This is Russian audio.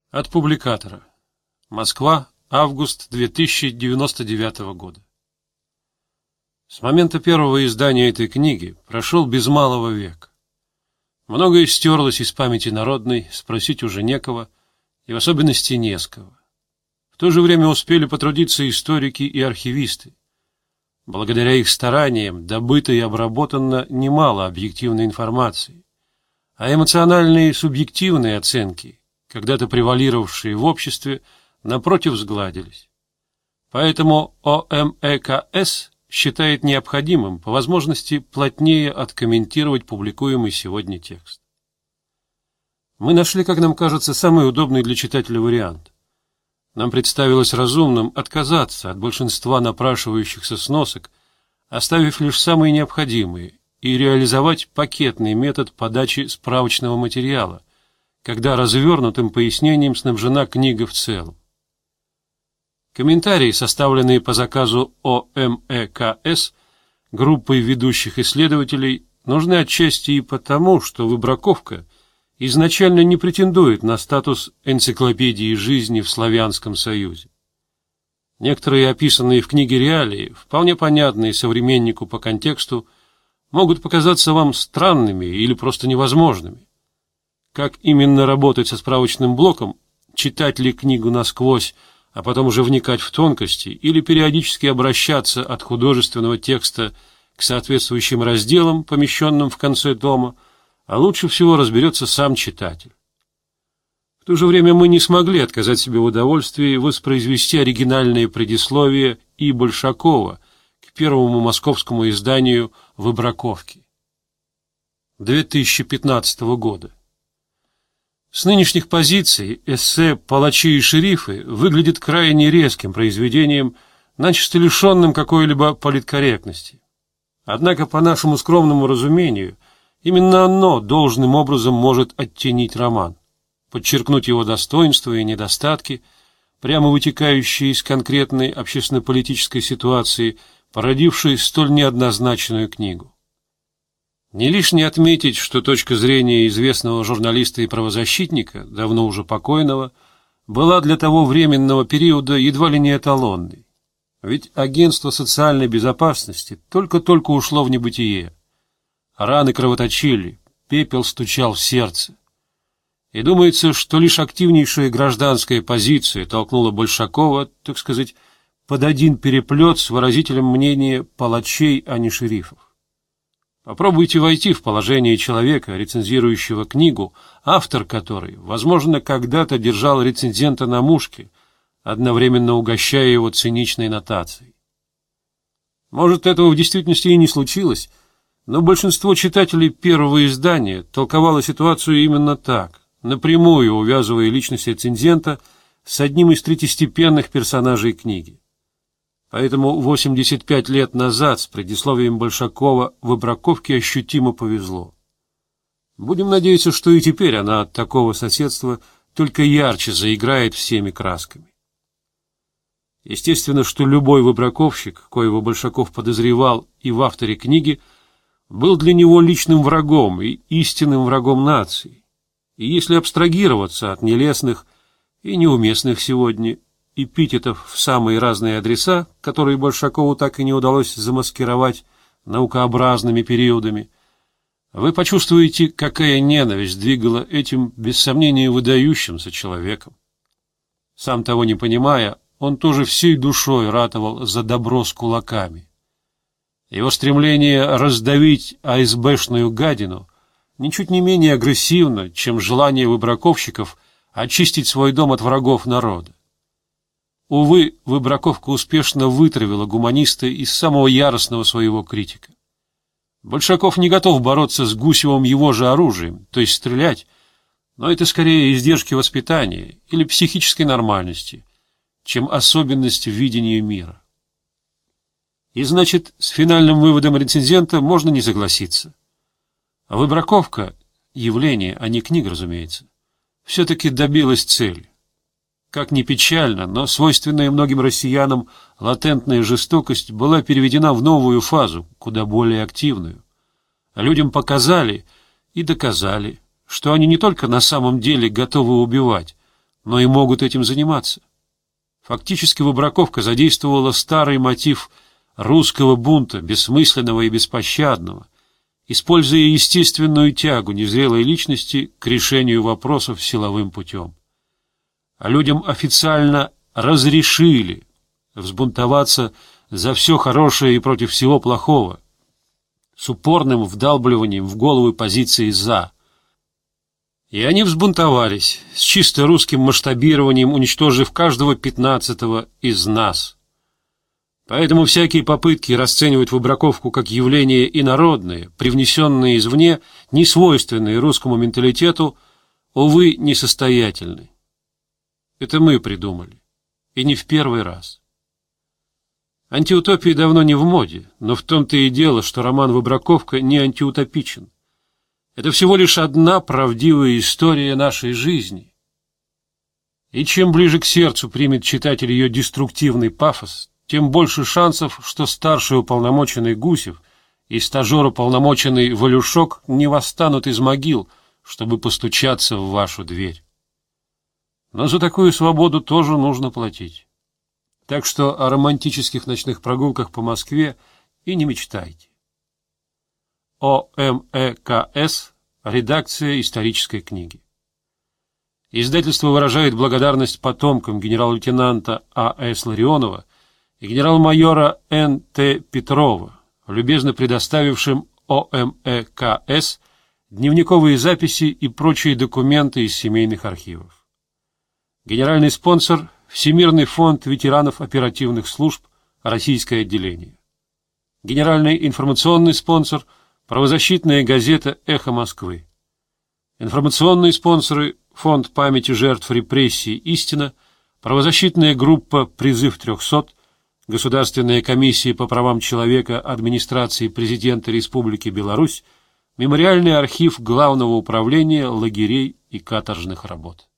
От публикатора. Москва, август 2099 года. С момента первого издания этой книги прошел без малого век. Многое стерлось из памяти народной, спросить уже некого, и в особенности не с кого. В то же время успели потрудиться историки и архивисты. Благодаря их стараниям добыто и обработано немало объективной информации, а эмоциональные и субъективные оценки, когда-то превалировавшие в обществе, напротив сгладились. Поэтому ОМЭКС считает необходимым, по возможности, плотнее откомментировать публикуемый сегодня текст. Мы нашли, как нам кажется, самый удобный для читателя вариант. Нам представилось разумным отказаться от большинства напрашивающихся сносок, оставив лишь самые необходимые, и реализовать пакетный метод подачи справочного материала, когда развернутым пояснением снабжена книга в целом. Комментарии, составленные по заказу ОМЭКС группой ведущих исследователей, нужны отчасти и потому, что выбраковка изначально не претендует на статус энциклопедии жизни в Славянском Союзе. Некоторые описанные в книге реалии, вполне понятные современнику по контексту, могут показаться вам странными или просто невозможными. Как именно работать со справочным блоком, читать ли книгу насквозь, а потом уже вникать в тонкости, или периодически обращаться от художественного текста к соответствующим разделам, помещенным в конце тома, а лучше всего разберется сам читатель. В то же время мы не смогли отказать себе в удовольствии воспроизвести оригинальное предисловие И. Большакова к первому московскому изданию «Выбраковки» 2015 года. С нынешних позиций эссе «Палачи и шерифы» выглядит крайне резким произведением, начисто лишенным какой-либо политкорректности. Однако, по нашему скромному разумению, именно оно должным образом может оттенить роман, подчеркнуть его достоинства и недостатки, прямо вытекающие из конкретной общественно-политической ситуации, породившей столь неоднозначную книгу. Не лишне отметить, что точка зрения известного журналиста и правозащитника, давно уже покойного, была для того временного периода едва ли не эталонной. Ведь агентство социальной безопасности только-только ушло в небытие. Раны кровоточили, пепел стучал в сердце. И думается, что лишь активнейшая гражданская позиция толкнула Большакова, так сказать, под один переплет с выразителем мнения палачей, а не шерифов. Попробуйте войти в положение человека, рецензирующего книгу, автор которой, возможно, когда-то держал рецензента на мушке, одновременно угощая его циничной нотацией. Может, этого в действительности и не случилось, но большинство читателей первого издания толковало ситуацию именно так, напрямую увязывая личность рецензента с одним из третьестепенных персонажей книги. Поэтому 85 лет назад с предисловием Большакова выбраковке ощутимо повезло. Будем надеяться, что и теперь она от такого соседства только ярче заиграет всеми красками. Естественно, что любой выбраковщик, коего Большаков подозревал и в авторе книги, был для него личным врагом и истинным врагом нации. И если абстрагироваться от нелестных и неуместных сегодня эпитетов в самые разные адреса, которые Большакову так и не удалось замаскировать наукообразными периодами, вы почувствуете, какая ненависть двигала этим, без сомнения, выдающимся человеком. Сам того не понимая, он тоже всей душой ратовал за добро с кулаками. Его стремление раздавить АСБшную гадину ничуть не менее агрессивно, чем желание выбраковщиков очистить свой дом от врагов народа. Увы, выбраковка успешно вытравила гуманиста из самого яростного своего критика. Большаков не готов бороться с Гусевым его же оружием, то есть стрелять, но это скорее издержки воспитания или психической нормальности, чем особенность в видении мира. И значит, с финальным выводом рецензента можно не согласиться. А выбраковка — явление, а не книга, разумеется, все-таки добилась цели. Как ни печально, но свойственная многим россиянам латентная жестокость была переведена в новую фазу, куда более активную. А людям показали и доказали, что они не только на самом деле готовы убивать, но и могут этим заниматься. Фактически выбраковка задействовала старый мотив русского бунта, бессмысленного и беспощадного, используя естественную тягу незрелой личности к решению вопросов силовым путем. А людям официально разрешили взбунтоваться за все хорошее и против всего плохого, с упорным вдалбливанием в головы позиции «за». И они взбунтовались, с чисто русским масштабированием, уничтожив каждого 15-го из нас. Поэтому всякие попытки расценивать выбраковку как явление инородное, привнесенное извне, несвойственное русскому менталитету, увы, несостоятельны. Это мы придумали, и не в первый раз. Антиутопии давно не в моде, но в том-то и дело, что роман «Выбраковка» не антиутопичен. Это всего лишь одна правдивая история нашей жизни. И чем ближе к сердцу примет читатель ее деструктивный пафос, тем больше шансов, что старший уполномоченный Гусев и стажер-уполномоченный Валюшок не восстанут из могил, чтобы постучаться в вашу дверь. Но за такую свободу тоже нужно платить. Так что о романтических ночных прогулках по Москве и не мечтайте. ОМЭКС. Редакция исторической книги. Издательство выражает благодарность потомкам генерал-лейтенанта А.С. Ларионова и генерал-майора Н.Т. Петрова, любезно предоставившим ОМЭКС дневниковые записи и прочие документы из семейных архивов. Генеральный спонсор – Всемирный фонд ветеранов оперативных служб, Российское отделение. Генеральный информационный спонсор – правозащитная газета «Эхо Москвы». Информационные спонсоры – Фонд памяти жертв репрессий «Истина», правозащитная группа «Призыв 300», Государственная комиссия по правам человека администрации президента Республики Беларусь, Мемориальный архив Главного управления лагерей и каторжных работ.